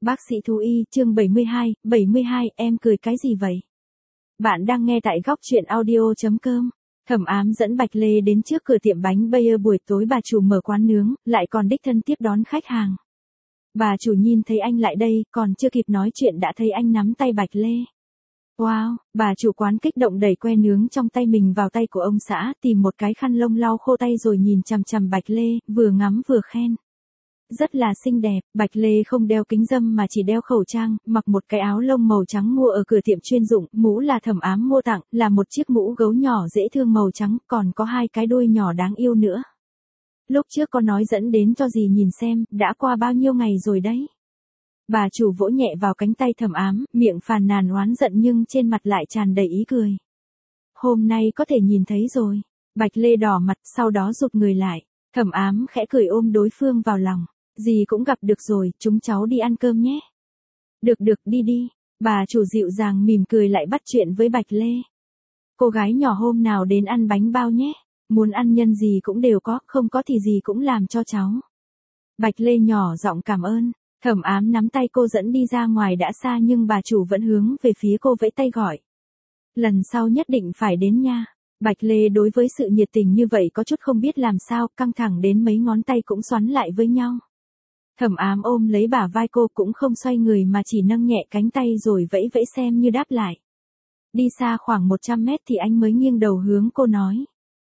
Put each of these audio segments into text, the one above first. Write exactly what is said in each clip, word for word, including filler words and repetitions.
Bác sĩ thú y, chương bảy mươi hai, bảy mươi hai, em cười cái gì vậy? Bạn đang nghe tại góc truyện audio chấm com. Thẩm Ám dẫn Bạch Lê đến trước cửa tiệm bánh Bayer, buổi tối bà chủ mở quán nướng, lại còn đích thân tiếp đón khách hàng. Bà chủ nhìn thấy anh lại đây, còn chưa kịp nói chuyện đã thấy anh nắm tay Bạch Lê. Wow, bà chủ quán kích động đẩy que nướng trong tay mình vào tay của ông xã, tìm một cái khăn lông lau khô tay rồi nhìn chằm chằm Bạch Lê, vừa ngắm vừa khen. Rất là xinh đẹp. Bạch Lê không đeo kính râm mà chỉ đeo khẩu trang, mặc một cái áo lông màu trắng mua ở cửa tiệm chuyên dụng, mũ là Thẩm Ám mua tặng, là một chiếc mũ gấu nhỏ dễ thương màu trắng, còn có hai cái đuôi nhỏ đáng yêu nữa. Lúc trước có nói dẫn đến cho dì nhìn xem, đã qua bao nhiêu ngày rồi đấy. Bà chủ vỗ nhẹ vào cánh tay Thẩm Ám, miệng phàn nàn oán giận nhưng trên mặt lại tràn đầy ý cười. Hôm nay có thể nhìn thấy rồi. Bạch Lê đỏ mặt, sau đó rụt người lại. Thẩm Ám khẽ cười ôm đối phương vào lòng. Dì cũng gặp được rồi, chúng cháu đi ăn cơm nhé. Được được, đi đi. Bà chủ dịu dàng mỉm cười lại bắt chuyện với Bạch Lê. Cô gái nhỏ hôm nào đến ăn bánh bao nhé. Muốn ăn nhân gì cũng đều có, không có thì gì cũng làm cho cháu. Bạch Lê nhỏ giọng cảm ơn. Thẩm Ám nắm tay cô dẫn đi ra ngoài đã xa nhưng bà chủ vẫn hướng về phía cô vẫy tay gọi. Lần sau nhất định phải đến nha. Bạch Lê đối với sự nhiệt tình như vậy có chút không biết làm sao, căng thẳng đến mấy ngón tay cũng xoắn lại với nhau. Thẩm Ám ôm lấy bả vai cô cũng không xoay người mà chỉ nâng nhẹ cánh tay rồi vẫy vẫy xem như đáp lại. Đi xa khoảng một trăm mét thì anh mới nghiêng đầu hướng cô nói.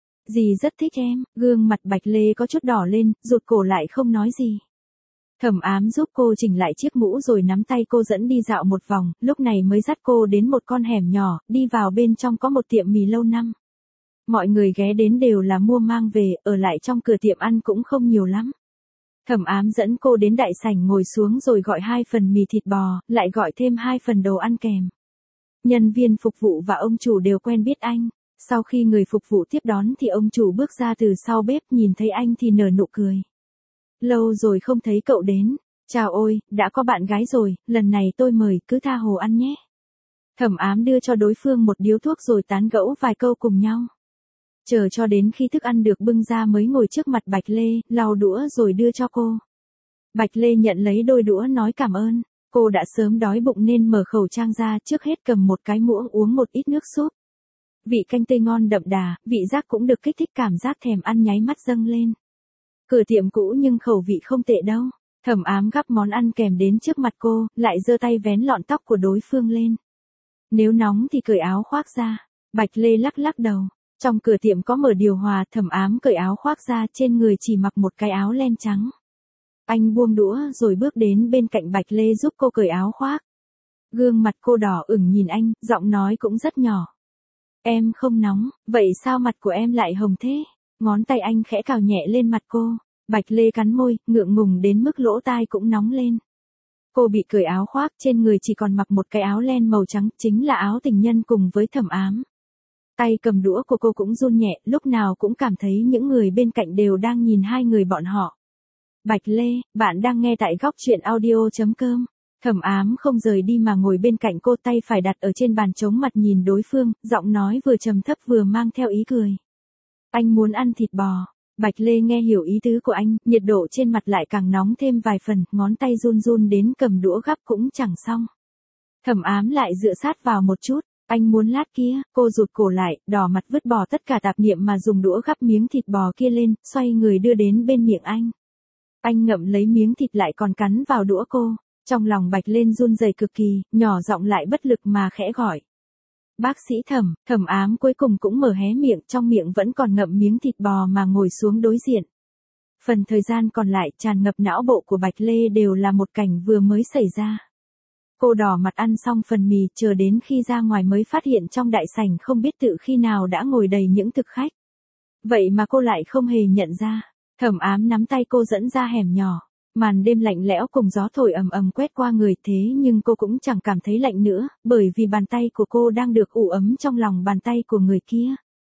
Dì rất thích em, gương mặt Bạch Lê có chút đỏ lên, rụt cổ lại không nói gì. Thẩm Ám giúp cô chỉnh lại chiếc mũ rồi nắm tay cô dẫn đi dạo một vòng, lúc này mới dắt cô đến một con hẻm nhỏ, đi vào bên trong có một tiệm mì lâu năm. Mọi người ghé đến đều là mua mang về, ở lại trong cửa tiệm ăn cũng không nhiều lắm. Thẩm Ám dẫn cô đến đại sảnh ngồi xuống rồi gọi hai phần mì thịt bò, lại gọi thêm hai phần đồ ăn kèm. Nhân viên phục vụ và ông chủ đều quen biết anh. Sau khi người phục vụ tiếp đón thì ông chủ bước ra từ sau bếp, nhìn thấy anh thì nở nụ cười. Lâu rồi không thấy cậu đến. Chào ôi, đã có bạn gái rồi, lần này tôi mời, cứ tha hồ ăn nhé. Thẩm Ám đưa cho đối phương một điếu thuốc rồi tán gẫu vài câu cùng nhau. Chờ cho đến khi thức ăn được bưng ra mới ngồi trước mặt Bạch Lê, lau đũa rồi đưa cho cô. Bạch Lê nhận lấy đôi đũa nói cảm ơn. Cô đã sớm đói bụng nên mở khẩu trang ra, trước hết cầm một cái muỗng uống một ít nước súp. Vị canh tây ngon đậm đà, vị giác cũng được kích thích, cảm giác thèm ăn nháy mắt dâng lên. Cửa tiệm cũ nhưng khẩu vị không tệ đâu. Thẩm Ám gắp món ăn kèm đến trước mặt cô, lại giơ tay vén lọn tóc của đối phương lên. Nếu nóng thì cởi áo khoác ra. Bạch Lê lắc lắc đầu. Trong cửa tiệm có mở điều hòa, Thẩm Ám cởi áo khoác ra, trên người chỉ mặc một cái áo len trắng. Anh buông đũa rồi bước đến bên cạnh Bạch Lê giúp cô cởi áo khoác. Gương mặt cô đỏ ửng nhìn anh, giọng nói cũng rất nhỏ. Em không nóng, vậy sao mặt của em lại hồng thế? Ngón tay anh khẽ cào nhẹ lên mặt cô. Bạch Lê cắn môi, ngượng ngùng đến mức lỗ tai cũng nóng lên. Cô bị cởi áo khoác, trên người chỉ còn mặc một cái áo len màu trắng, chính là áo tình nhân cùng với Thẩm Ám. Tay cầm đũa của cô cũng run nhẹ, lúc nào cũng cảm thấy những người bên cạnh đều đang nhìn hai người bọn họ. Bạch Lê, bạn đang nghe tại góc truyện audio chấm com. Thẩm Ám không rời đi mà ngồi bên cạnh cô, tay phải đặt ở trên bàn chống mặt nhìn đối phương, giọng nói vừa trầm thấp vừa mang theo ý cười. Anh muốn ăn thịt bò. Bạch Lê nghe hiểu ý tứ của anh, nhiệt độ trên mặt lại càng nóng thêm vài phần, ngón tay run run đến cầm đũa gắp cũng chẳng xong. Thẩm Ám lại dựa sát vào một chút. Anh muốn lát kia, cô rụt cổ lại, đỏ mặt vứt bỏ tất cả tạp niệm mà dùng đũa gắp miếng thịt bò kia lên, xoay người đưa đến bên miệng anh. Anh ngậm lấy miếng thịt lại còn cắn vào đũa cô. Trong lòng Bạch Lên run rẩy cực kỳ, nhỏ giọng lại bất lực mà khẽ gọi. Bác sĩ Thẩm. Thẩm Ám cuối cùng cũng mở hé miệng, trong miệng vẫn còn ngậm miếng thịt bò mà ngồi xuống đối diện. Phần thời gian còn lại tràn ngập não bộ của Bạch Lê đều là một cảnh vừa mới xảy ra. Cô đỏ mặt ăn xong phần mì, chờ đến khi ra ngoài mới phát hiện trong đại sảnh không biết tự khi nào đã ngồi đầy những thực khách. Vậy mà cô lại không hề nhận ra. Thẩm Ám nắm tay cô dẫn ra hẻm nhỏ. Màn đêm lạnh lẽo cùng gió thổi ầm ầm quét qua người, thế nhưng cô cũng chẳng cảm thấy lạnh nữa, bởi vì bàn tay của cô đang được ủ ấm trong lòng bàn tay của người kia.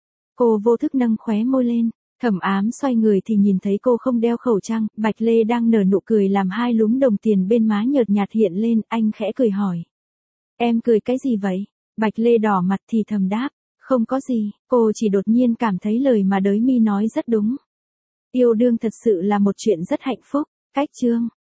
Cô vô thức nâng khóe môi lên. Thẩm Ám xoay người thì nhìn thấy cô không đeo khẩu trang, Bạch Lê đang nở nụ cười làm hai lúm đồng tiền bên má nhợt nhạt hiện lên, anh khẽ cười hỏi. Em cười cái gì vậy? Bạch Lê đỏ mặt thì thầm đáp, không có gì, cô chỉ đột nhiên cảm thấy lời mà Đới Mi nói rất đúng. Yêu đương thật sự là một chuyện rất hạnh phúc. Cách chương